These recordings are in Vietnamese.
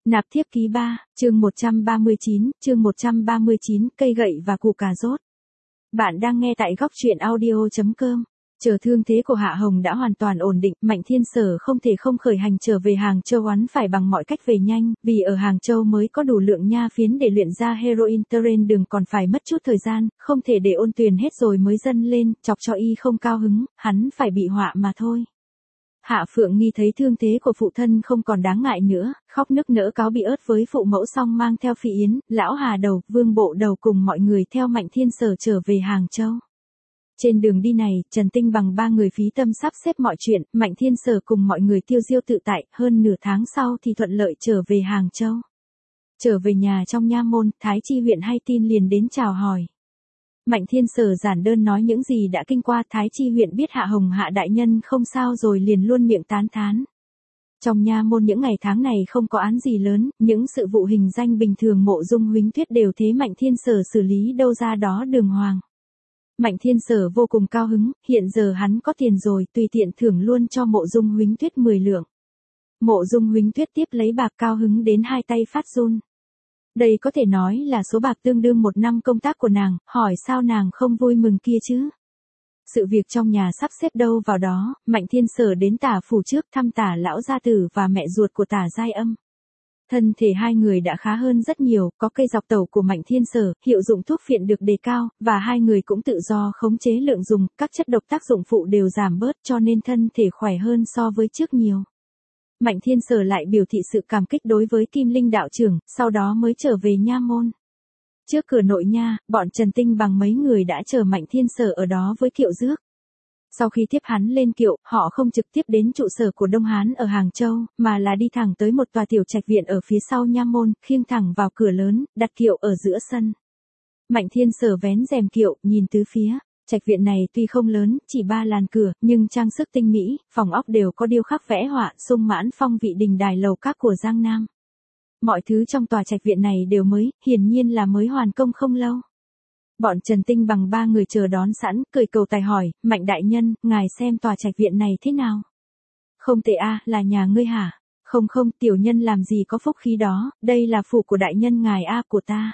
Nạp thiếp ký 3, chương 139, cây gậy và củ cà rốt. Bạn đang nghe tại góc truyện audio.com. Chờ thương thế của Hạ Hồng đã hoàn toàn ổn định, Mạnh Thiên Sở không thể không khởi hành trở về Hàng Châu, hắn phải bằng mọi cách về nhanh, vì ở Hàng Châu mới có đủ lượng nha phiến để luyện ra heroin, trên đường còn phải mất chút thời gian, không thể để Ôn Tuyền hết rồi mới dâng lên, chọc cho y không cao hứng, hắn phải bị họa mà thôi. Hạ Phượng Nghi thấy thương thế của phụ thân không còn đáng ngại nữa, khóc nức nở cáo bị ớt với phụ mẫu xong mang theo Phi Yến, Lão Hà Đầu, Vương Bộ Đầu cùng mọi người theo Mạnh Thiên Sở trở về Hàng Châu. Trên đường đi này, Trần Tinh bằng ba người phí tâm sắp xếp mọi chuyện, Mạnh Thiên Sở cùng mọi người tiêu diêu tự tại, hơn nửa tháng sau thì thuận lợi trở về Hàng Châu. Trở về nhà trong nha môn, Thái Chi huyện hay tin liền đến chào hỏi. Mạnh Thiên Sở giản đơn nói những gì đã kinh qua, Thái Chi huyện biết Hạ Hồng Hạ đại nhân không sao rồi liền luôn miệng tán thán. Trong nha môn những ngày tháng này không có án gì lớn, những sự vụ hình danh bình thường Mộ Dung Huỳnh Tuyết đều thế Mạnh Thiên Sở xử lý đâu ra đó đường hoàng. Mạnh Thiên Sở vô cùng cao hứng, hiện giờ hắn có tiền rồi, tùy tiện thưởng luôn cho Mộ Dung Huỳnh Tuyết 10 lượng. Mộ Dung Huỳnh Tuyết tiếp lấy bạc cao hứng đến hai tay phát run. Đây có thể nói là số bạc tương đương 1 năm công tác của nàng, hỏi sao nàng không vui mừng kia chứ. Sự việc trong nhà sắp xếp đâu vào đó, Mạnh Thiên Sở đến Tả phủ trước thăm Tả lão gia tử và mẹ ruột của Tả Giai Âm. Thân thể hai người đã khá hơn rất nhiều, có cây dọc tẩu của Mạnh Thiên Sở, hiệu dụng thuốc phiện được đề cao, và hai người cũng tự do khống chế lượng dùng, các chất độc tác dụng phụ đều giảm bớt cho nên thân thể khỏe hơn so với trước nhiều. Mạnh Thiên Sở lại biểu thị sự cảm kích đối với Kim Linh đạo trưởng, sau đó mới trở về nha môn. Trước cửa nội nha, bọn Trần Tinh bằng mấy người đã chờ Mạnh Thiên Sở ở đó với kiệu rước. Sau khi tiếp hắn lên kiệu, họ không trực tiếp đến trụ sở của Đông Hán ở Hàng Châu, mà là đi thẳng tới một tòa tiểu trạch viện ở phía sau nha môn, khiêng thẳng vào cửa lớn, đặt kiệu ở giữa sân. Mạnh Thiên Sở vén rèm kiệu, nhìn tứ phía. Trạch viện này tuy không lớn, chỉ 3 làn cửa, nhưng trang sức tinh mỹ, phòng ốc đều có điêu khắc vẽ họa, sung mãn phong vị đình đài lầu các của Giang Nam. Mọi thứ trong tòa trạch viện này đều mới, hiển nhiên là mới hoàn công không lâu. Bọn Trần Tinh bằng 3 người chờ đón sẵn, cười cầu tài hỏi, Mạnh đại nhân, ngài xem tòa trạch viện này thế nào? Không tệ a, là nhà ngươi hả? Không, tiểu nhân làm gì có phúc khí đó, đây là phủ của đại nhân ngài a của ta.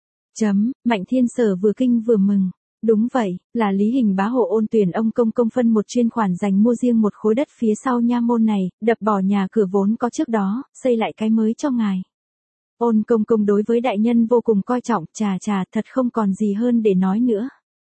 Mạnh Thiên Sở vừa kinh vừa mừng. Đúng vậy, là Lý Hình bá hộ Ôn Tuyền ông công phân một chuyên khoản dành mua riêng một khối đất phía sau nha môn này, đập bỏ nhà cửa vốn có trước đó, xây lại cái mới cho ngài. Ôn công đối với đại nhân vô cùng coi trọng, chà thật không còn gì hơn để nói nữa.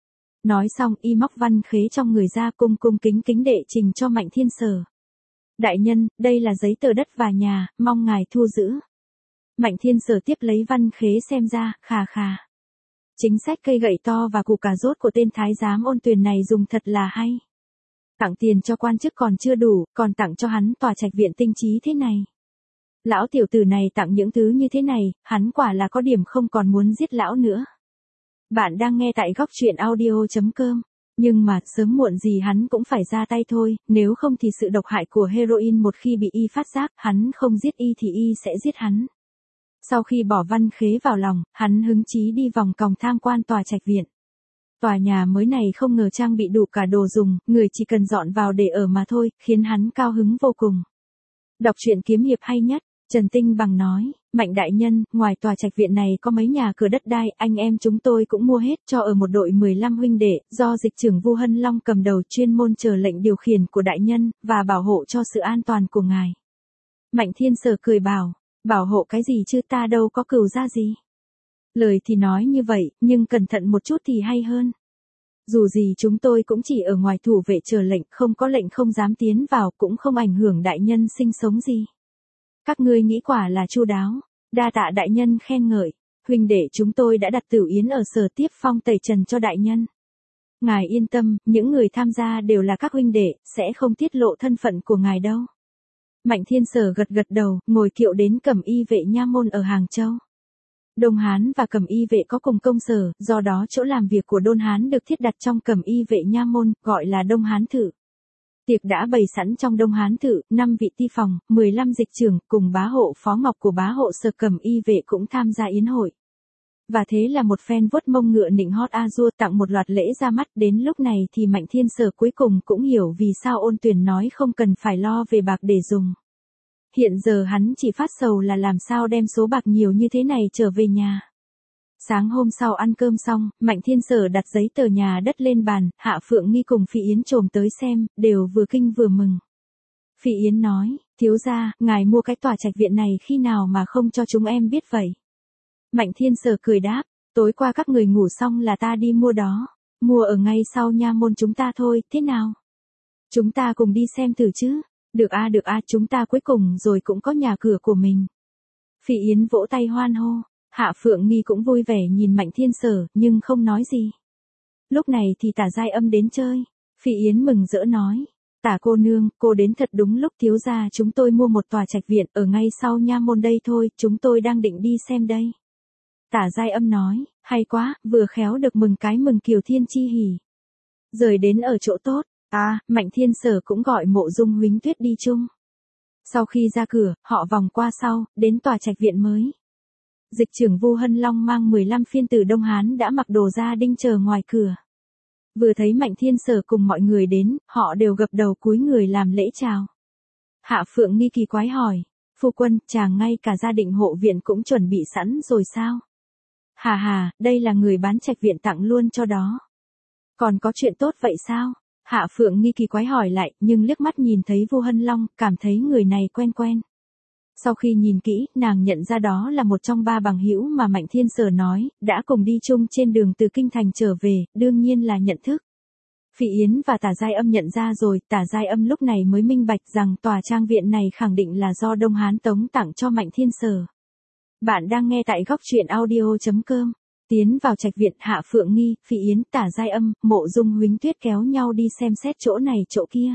Nói xong y móc văn khế trong người ra cung kính đệ trình cho Mạnh Thiên Sở. Đại nhân, đây là giấy tờ đất và nhà, mong ngài thu giữ. Mạnh Thiên Sở tiếp lấy văn khế xem ra, khà. Chính sách cây gậy to và củ cà rốt của tên thái giám Ôn Tuyền này dùng thật là hay. Tặng tiền cho quan chức còn chưa đủ, còn tặng cho hắn tòa trạch viện tinh trí thế này. Lão tiểu tử này tặng những thứ như thế này, hắn quả là có điểm không còn muốn giết lão nữa. Bạn đang nghe tại góc truyện audio.com. Nhưng mà, sớm muộn gì hắn cũng phải ra tay thôi, nếu không thì sự độc hại của heroin một khi bị y phát giác, hắn không giết y thì y sẽ giết hắn. Sau khi bỏ văn khế vào lòng, hắn hứng chí đi vòng còng tham quan tòa trạch viện. Tòa nhà mới này không ngờ trang bị đủ cả đồ dùng, người chỉ cần dọn vào để ở mà thôi, khiến hắn cao hứng vô cùng. Đọc truyện kiếm hiệp hay nhất, Trần Tinh bằng nói, Mạnh đại nhân, ngoài tòa trạch viện này có mấy nhà cửa đất đai, anh em chúng tôi cũng mua hết cho ở một đội 15 huynh đệ, do dịch trưởng Vu Hân Long cầm đầu chuyên môn chờ lệnh điều khiển của đại nhân, và bảo hộ cho sự an toàn của ngài. Mạnh Thiên Sở cười bảo hộ cái gì chứ, ta đâu có cừu ra gì. Lời thì nói như vậy, nhưng cẩn thận một chút thì hay hơn. Dù gì chúng tôi cũng chỉ ở ngoài thủ vệ chờ lệnh, không có lệnh không dám tiến vào, cũng không ảnh hưởng đại nhân sinh sống gì. Các ngươi nghĩ quả là chu đáo, đa tạ đại nhân khen ngợi, huynh đệ chúng tôi đã đặt tửu yến ở Sở tiếp phong tẩy trần cho đại nhân. Ngài yên tâm, những người tham gia đều là các huynh đệ, sẽ không tiết lộ thân phận của ngài đâu. Mạnh Thiên Sở gật đầu, ngồi kiệu đến Cẩm Y vệ nha môn ở Hàng Châu. Đông Hán và Cẩm Y vệ có cùng công sở, do đó chỗ làm việc của Đôn Hán được thiết đặt trong Cẩm Y vệ nha môn, gọi là Đông Hán Thự. Tiệc đã bày sẵn trong Đông Hán Thự, 5 vị ti phòng, 15 dịch trưởng, cùng bá hộ Phó Ngọc của bá hộ Sở Cẩm Y vệ cũng tham gia yến hội. Và thế là một phen vuốt mông ngựa nịnh hót a dua tặng một loạt lễ ra mắt, đến lúc này thì Mạnh Thiên Sở cuối cùng cũng hiểu vì sao Ôn Tuyền nói không cần phải lo về bạc để dùng. Hiện giờ hắn chỉ phát sầu là làm sao đem số bạc nhiều như thế này trở về nhà. Sáng hôm sau ăn cơm xong, Mạnh Thiên Sở đặt giấy tờ nhà đất lên bàn, Hạ Phượng Nghi cùng Phỉ Yến trồm tới xem, đều vừa kinh vừa mừng. Phỉ Yến nói, thiếu gia, ngài mua cái tòa trạch viện này khi nào mà không cho chúng em biết vậy? Mạnh Thiên Sở cười đáp, tối qua các người ngủ xong là ta đi mua đó, mua ở ngay sau nha môn chúng ta thôi, thế nào? Chúng ta cùng đi xem thử chứ, được a, chúng ta cuối cùng rồi cũng có nhà cửa của mình. Phỉ Yến vỗ tay hoan hô, Hạ Phượng Nghi cũng vui vẻ nhìn Mạnh Thiên Sở, nhưng không nói gì. Lúc này thì Tả Giai Âm đến chơi, Phỉ Yến mừng rỡ nói, Tả cô nương, cô đến thật đúng lúc, thiếu gia chúng tôi mua một tòa trạch viện ở ngay sau nha môn đây thôi, chúng tôi đang định đi xem đây. Tả Giai Âm nói, hay quá, vừa khéo được mừng cái mừng kiều thiên chi hỉ. Rời đến ở chỗ tốt, Mạnh Thiên Sở cũng gọi Mộ Dung Huính Tuyết đi chung. Sau khi ra cửa, họ vòng qua sau, đến tòa trạch viện mới. Dịch trưởng Vu Hân Long mang 15 phiên tử Đông Hán đã mặc đồ gia đinh chờ ngoài cửa. Vừa thấy Mạnh Thiên Sở cùng mọi người đến, họ đều gập đầu cúi người làm lễ chào. Hạ Phượng Nghi kỳ quái hỏi, phu quân, chàng ngay cả gia định hộ viện cũng chuẩn bị sẵn rồi sao? Hà, đây là người bán trạch viện tặng luôn cho đó. Còn có chuyện tốt vậy sao? Hạ Phượng Nghi kỳ quái hỏi lại, nhưng liếc mắt nhìn thấy Vu Hân Long, cảm thấy người này quen quen. Sau khi nhìn kỹ, nàng nhận ra đó là một trong 3 bằng hữu mà Mạnh Thiên Sở nói, đã cùng đi chung trên đường từ Kinh Thành trở về, đương nhiên là nhận thức. Phỉ Yến và Tả Giai Âm nhận ra rồi, Tả Giai Âm lúc này mới minh bạch rằng tòa trang viện này khẳng định là do Đông Hán Tống tặng cho Mạnh Thiên Sở. Bạn đang nghe tại góc truyện audio.com. Tiến vào trạch viện, Hạ Phượng Nghi, Phỉ Yến, Tả Giai Âm, Mộ Dung Huính Tuyết kéo nhau đi xem xét chỗ này chỗ kia.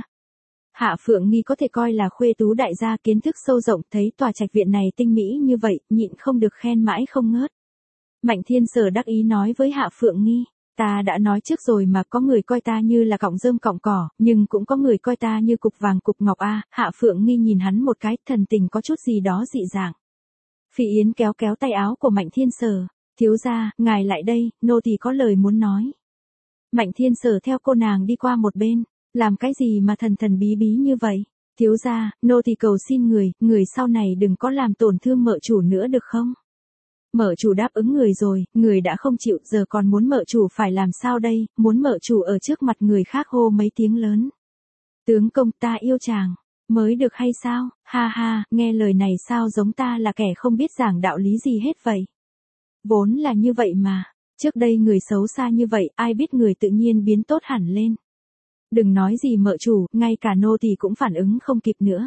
Hạ Phượng Nghi có thể coi là khuê tú đại gia, kiến thức sâu rộng, thấy tòa trạch viện này tinh mỹ như vậy, nhịn không được khen mãi không ngớt. Mạnh Thiên Sở đắc ý nói với Hạ Phượng Nghi, ta đã nói trước rồi mà, có người coi ta như là cọng rơm cọng cỏ, nhưng cũng có người coi ta như cục vàng cục ngọc a. Hạ Phượng Nghi nhìn hắn một cái, thần tình có chút gì đó dị dạng. Phỉ Yến kéo kéo tay áo của Mạnh Thiên Sở, thiếu gia, ngài lại đây, nô tỳ có lời muốn nói. Mạnh Thiên Sở theo cô nàng đi qua một bên, làm cái gì mà thần thần bí bí như vậy? Thiếu gia, nô tỳ cầu xin người sau này đừng có làm tổn thương mợ chủ nữa được không? Mợ chủ đáp ứng người rồi, người đã không chịu, giờ còn muốn mợ chủ phải làm sao đây, muốn mợ chủ ở trước mặt người khác hô mấy tiếng lớn. Tướng công, ta yêu chàng, mới được hay sao? Ha, nghe lời này sao giống ta là kẻ không biết giảng đạo lý gì hết vậy? Vốn là như vậy mà, trước đây người xấu xa như vậy, ai biết người tự nhiên biến tốt hẳn lên. Đừng nói gì mợ chủ, ngay cả nô tỳ cũng phản ứng không kịp nữa.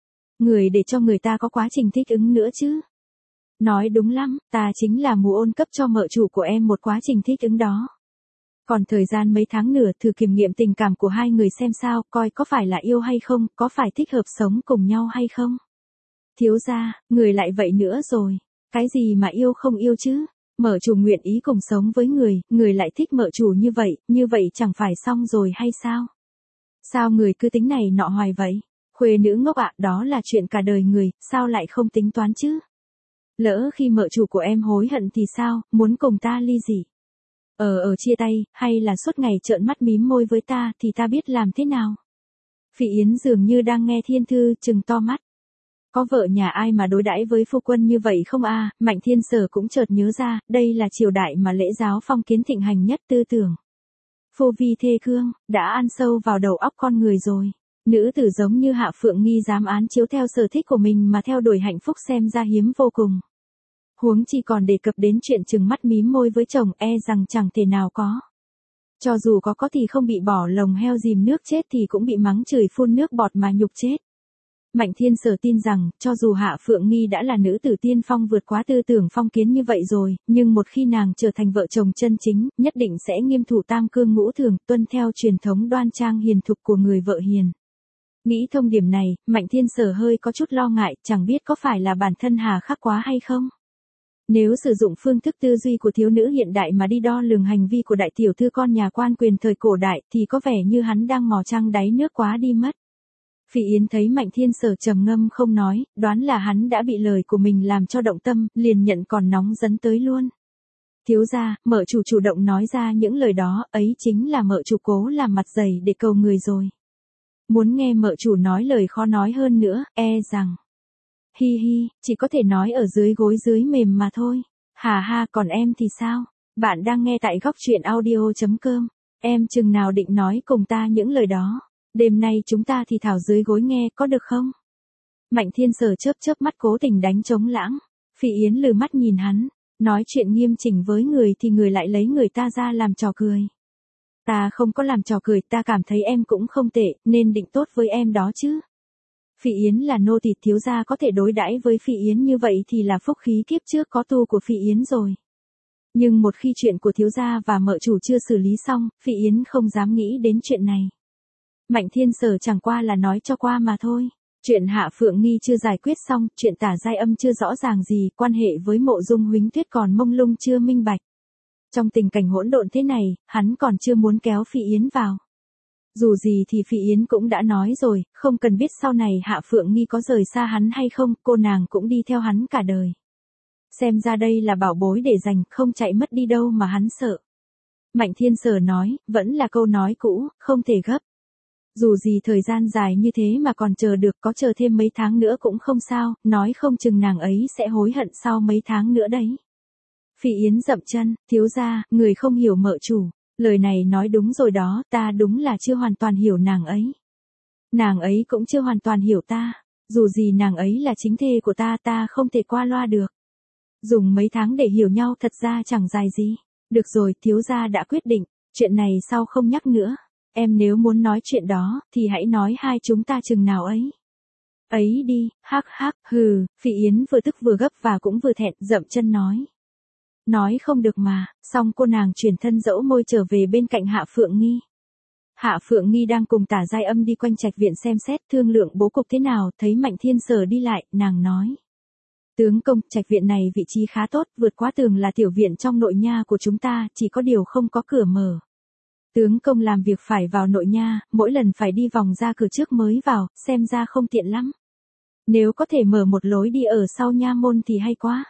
Người để cho người ta có quá trình thích ứng nữa chứ. Nói đúng lắm, ta chính là mù ôn cấp cho mợ chủ của em một quá trình thích ứng đó. Còn thời gian mấy tháng nữa thử kiểm nghiệm tình cảm của hai người xem sao, coi có phải là yêu hay không, có phải thích hợp sống cùng nhau hay không. Thiếu gia, người lại vậy nữa rồi. Cái gì mà yêu không yêu chứ? Mợ chủ nguyện ý cùng sống với người lại thích mợ chủ như vậy chẳng phải xong rồi hay sao? Sao người cứ tính này nọ hoài vậy? Khuê nữ ngốc ạ, đó là chuyện cả đời người, sao lại không tính toán chứ? Lỡ khi mợ chủ của em hối hận thì sao, muốn cùng ta ly dị? Chia tay, hay là suốt ngày trợn mắt mím môi với ta thì ta biết làm thế nào? Phỉ Yến dường như đang nghe thiên thư, trừng to mắt. Có vợ nhà ai mà đối đãi với phu quân như vậy không a? Mạnh Thiên Sở cũng chợt nhớ ra, đây là triều đại mà lễ giáo phong kiến thịnh hành nhất, tư tưởng phu vi thê cương, đã ăn sâu vào đầu óc con người rồi. Nữ tử giống như Hạ Phượng Nghi dám án chiếu theo sở thích của mình mà theo đuổi hạnh phúc xem ra hiếm vô cùng. Huống chi còn đề cập đến chuyện trừng mắt mím môi với chồng, rằng chẳng thể nào có. Cho dù có thì không bị bỏ lồng heo dìm nước chết thì cũng bị mắng chửi phun nước bọt mà nhục chết. Mạnh Thiên Sở tin rằng, cho dù Hạ Phượng Nghi đã là nữ tử tiên phong vượt quá tư tưởng phong kiến như vậy rồi, nhưng một khi nàng trở thành vợ chồng chân chính, nhất định sẽ nghiêm thủ tam cương ngũ thường, tuân theo truyền thống đoan trang hiền thục của người vợ hiền. Nghĩ thông điểm này, Mạnh Thiên Sở hơi có chút lo ngại, chẳng biết có phải là bản thân hà khắc quá hay không. Nếu sử dụng phương thức tư duy của thiếu nữ hiện đại mà đi đo lường hành vi của đại tiểu thư con nhà quan quyền thời cổ đại thì có vẻ như hắn đang mò trăng đáy nước quá đi mất. Phỉ Yến thấy Mạnh Thiên Sở trầm ngâm không nói, đoán là hắn đã bị lời của mình làm cho động tâm, liền nhận còn nóng dấn tới luôn. Thiếu gia, mợ chủ chủ động nói ra những lời đó, ấy chính là mợ chủ cố làm mặt dày để cầu người rồi. Muốn nghe mợ chủ nói lời khó nói hơn nữa, rằng hi hi, chỉ có thể nói ở dưới gối dưới mềm mà thôi. Hà ha, còn em thì sao? Bạn đang nghe tại góc truyện audio.com. Em chừng nào định nói cùng ta những lời đó? Đêm nay chúng ta thì thảo dưới gối nghe, có được không? Mạnh Thiên Sở chớp chớp mắt cố tình đánh trống lãng. Phỉ Yến lừ mắt nhìn hắn, nói chuyện nghiêm chỉnh với người thì người lại lấy người ta ra làm trò cười. Ta không có làm trò cười, ta cảm thấy em cũng không tệ, nên định tốt với em đó chứ. Phỉ Yến là nô tỳ, thiếu gia có thể đối đãi với Phỉ Yến như vậy thì là phúc khí kiếp trước có tu của Phỉ Yến rồi. Nhưng một khi chuyện của thiếu gia và mợ chủ chưa xử lý xong, Phỉ Yến không dám nghĩ đến chuyện này. Mạnh Thiên Sở chẳng qua là nói cho qua mà thôi. Chuyện Hạ Phượng Nghi chưa giải quyết xong, chuyện Tả Giai Âm chưa rõ ràng gì, quan hệ với Mộ Dung Huỳnh Tuyết còn mông lung chưa minh bạch. Trong tình cảnh hỗn độn thế này, hắn còn chưa muốn kéo Phỉ Yến vào. Dù gì thì Phỉ Yến cũng đã nói rồi, không cần biết sau này Hạ Phượng Nghi có rời xa hắn hay không, cô nàng cũng đi theo hắn cả đời. Xem ra đây là bảo bối để dành, không chạy mất đi đâu mà hắn sợ. Mạnh Thiên Sở nói, vẫn là câu nói cũ, không thể gấp. Dù gì thời gian dài như thế mà còn chờ được, có chờ thêm mấy tháng nữa cũng không sao, nói không chừng nàng ấy sẽ hối hận sau mấy tháng nữa đấy. Phỉ Yến dậm chân, thiếu gia, người không hiểu mợ chủ. Lời này nói đúng rồi đó, ta đúng là chưa hoàn toàn hiểu nàng ấy. Nàng ấy cũng chưa hoàn toàn hiểu ta, dù gì nàng ấy là chính thê của ta, ta không thể qua loa được. Dùng mấy tháng để hiểu nhau thật ra chẳng dài gì. Được rồi, thiếu gia đã quyết định, chuyện này sau không nhắc nữa. Em nếu muốn nói chuyện đó, thì hãy nói hai chúng ta chừng nào ấy. Ấy đi, hắc hắc, hừ, Phỉ Yến vừa tức vừa gấp và cũng vừa thẹn, dậm chân nói. Nói không được mà, xong cô nàng chuyển thân dẫu môi trở về bên cạnh Hạ Phượng Nghi. Hạ Phượng Nghi đang cùng Tả Giai Âm đi quanh trạch viện xem xét thương lượng bố cục thế nào, thấy Mạnh Thiên Sở đi lại, nàng nói. Tướng công, trạch viện này vị trí khá tốt, vượt quá tường là tiểu viện trong nội nha của chúng ta, chỉ có điều không có cửa mở. Tướng công làm việc phải vào nội nha, mỗi lần phải đi vòng ra cửa trước mới vào, xem ra không tiện lắm. Nếu có thể mở một lối đi ở sau nha môn thì hay quá.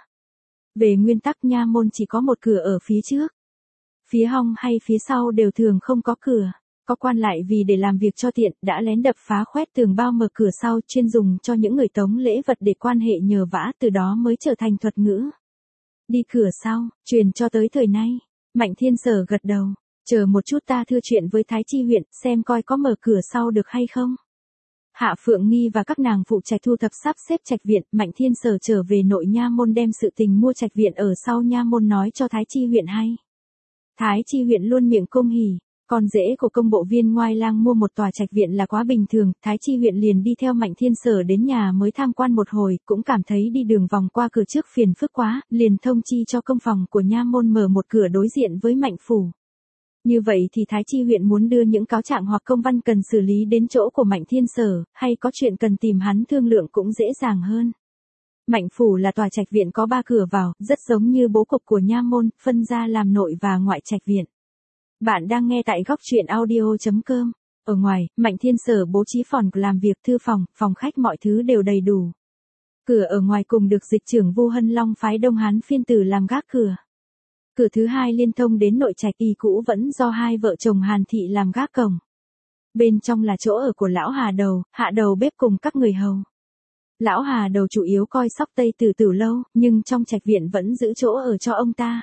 Về nguyên tắc nha môn chỉ có một cửa ở phía trước. Phía hông hay phía sau đều thường không có cửa. Có quan lại vì để làm việc cho tiện, đã lén đập phá khoét tường bao mở cửa sau, chuyên dùng cho những người tống lễ vật để quan hệ nhờ vả, từ đó mới trở thành thuật ngữ. Đi cửa sau, truyền cho tới thời nay. Mạnh Thiên Sở gật đầu. Chờ một chút, ta thưa chuyện với Thái Chi huyện, xem coi có mở cửa sau được hay không. Hạ Phượng Nghi và các nàng phụ trách thu thập sắp xếp trạch viện, Mạnh Thiên Sở trở về nội nha môn đem sự tình mua trạch viện ở sau nha môn nói cho Thái Chi huyện hay. Thái Chi huyện luôn miệng cung hỉ, con rể của công bộ viên Ngoai Lang mua một tòa trạch viện là quá bình thường, Thái Chi huyện liền đi theo Mạnh Thiên Sở đến nhà mới tham quan một hồi, cũng cảm thấy đi đường vòng qua cửa trước phiền phức quá, liền thông chi cho công phòng của nha môn mở một cửa đối diện với Mạnh phủ. Như vậy thì Thái Chi huyện muốn đưa những cáo trạng hoặc công văn cần xử lý đến chỗ của Mạnh Thiên Sở, hay có chuyện cần tìm hắn thương lượng cũng dễ dàng hơn. Mạnh phủ là tòa trạch viện có 3 cửa vào, rất giống như bố cục của nha môn, phân ra làm nội và ngoại trạch viện. Bạn đang nghe tại góc truyện audio.com. Ở ngoài, Mạnh Thiên Sở bố trí phòng làm việc, thư phòng, phòng khách, mọi thứ đều đầy đủ. Cửa ở ngoài cùng được dịch trưởng Vu Hân Long phái Đông Hán phiên tử làm gác cửa. Cửa thứ hai liên thông đến nội trạch, y cũ vẫn do hai vợ chồng Hàn Thị làm gác cổng. Bên trong là chỗ ở của lão Hà Đầu, Hạ Đầu bếp cùng các người hầu. Lão Hà Đầu chủ yếu coi sóc Tây từ từ lâu, nhưng trong trạch viện vẫn giữ chỗ ở cho ông ta.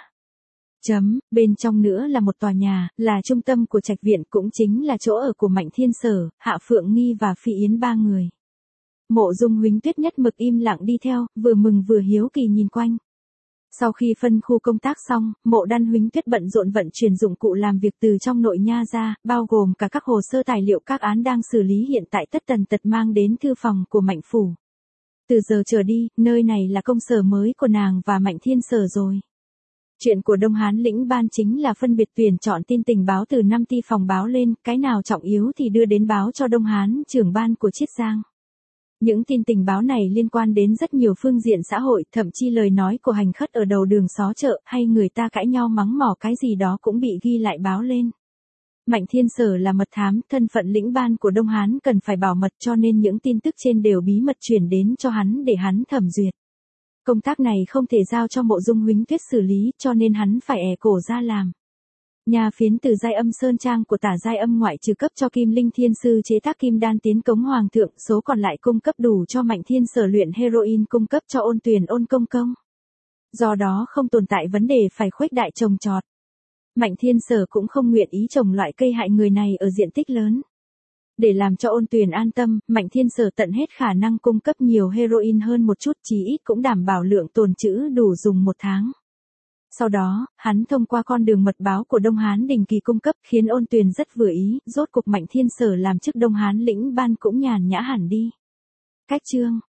Bên trong nữa là một tòa nhà, là trung tâm của trạch viện, cũng chính là chỗ ở của Mạnh Thiên Sở, Hạ Phượng Nghi và Phỉ Yến 3 người. Mộ Dung Huỳnh Tuyết nhất mực im lặng đi theo, vừa mừng vừa hiếu kỳ nhìn quanh. Sau khi phân khu công tác xong, Mộ Đan Huỳnh Tuyết bận rộn vận chuyển dụng cụ làm việc từ trong nội nha ra, bao gồm cả các hồ sơ tài liệu các án đang xử lý hiện tại tất tần tật mang đến thư phòng của Mạnh phủ. Từ giờ trở đi, nơi này là công sở mới của nàng và Mạnh Thiên Sở rồi. Chuyện của Đông Hán lĩnh ban chính là phân biệt tuyển chọn tin tình báo từ 5 ty phòng báo lên, cái nào trọng yếu thì đưa đến báo cho Đông Hán trưởng ban của Chiết Giang. Những tin tình báo này liên quan đến rất nhiều phương diện xã hội, thậm chí lời nói của hành khất ở đầu đường xó chợ, hay người ta cãi nhau mắng mỏ cái gì đó cũng bị ghi lại báo lên. Mạnh Thiên Sở là mật thám, thân phận lĩnh ban của Đông Hán cần phải bảo mật, cho nên những tin tức trên đều bí mật chuyển đến cho hắn để hắn thẩm duyệt. Công tác này không thể giao cho Mộ Dung Huỳnh Tuyết xử lý, cho nên hắn phải ẻ cổ ra làm. Nhà phiến từ giai âm sơn trang của Tả giai âm ngoại trừ cấp cho Kim Linh Thiên Sư chế tác kim đan tiến cống hoàng thượng, số còn lại cung cấp đủ cho Mạnh Thiên Sở luyện heroin, cung cấp cho Ôn Tuyền Ôn công công. Do đó không tồn tại vấn đề phải khuếch đại trồng trọt. Mạnh Thiên Sở cũng không nguyện ý trồng loại cây hại người này ở diện tích lớn. Để làm cho Ôn Tuyền an tâm, Mạnh Thiên Sở tận hết khả năng cung cấp nhiều heroin hơn một chút, chí ít cũng đảm bảo lượng tồn trữ đủ dùng 1 tháng. Sau đó, hắn thông qua con đường mật báo của Đông Hán Đình Kỳ cung cấp, khiến Ôn Tuyền rất vừa ý, rốt cục Mạnh Thiên Sở làm chức Đông Hán lĩnh ban cũng nhàn nhã hẳn đi. Cách chương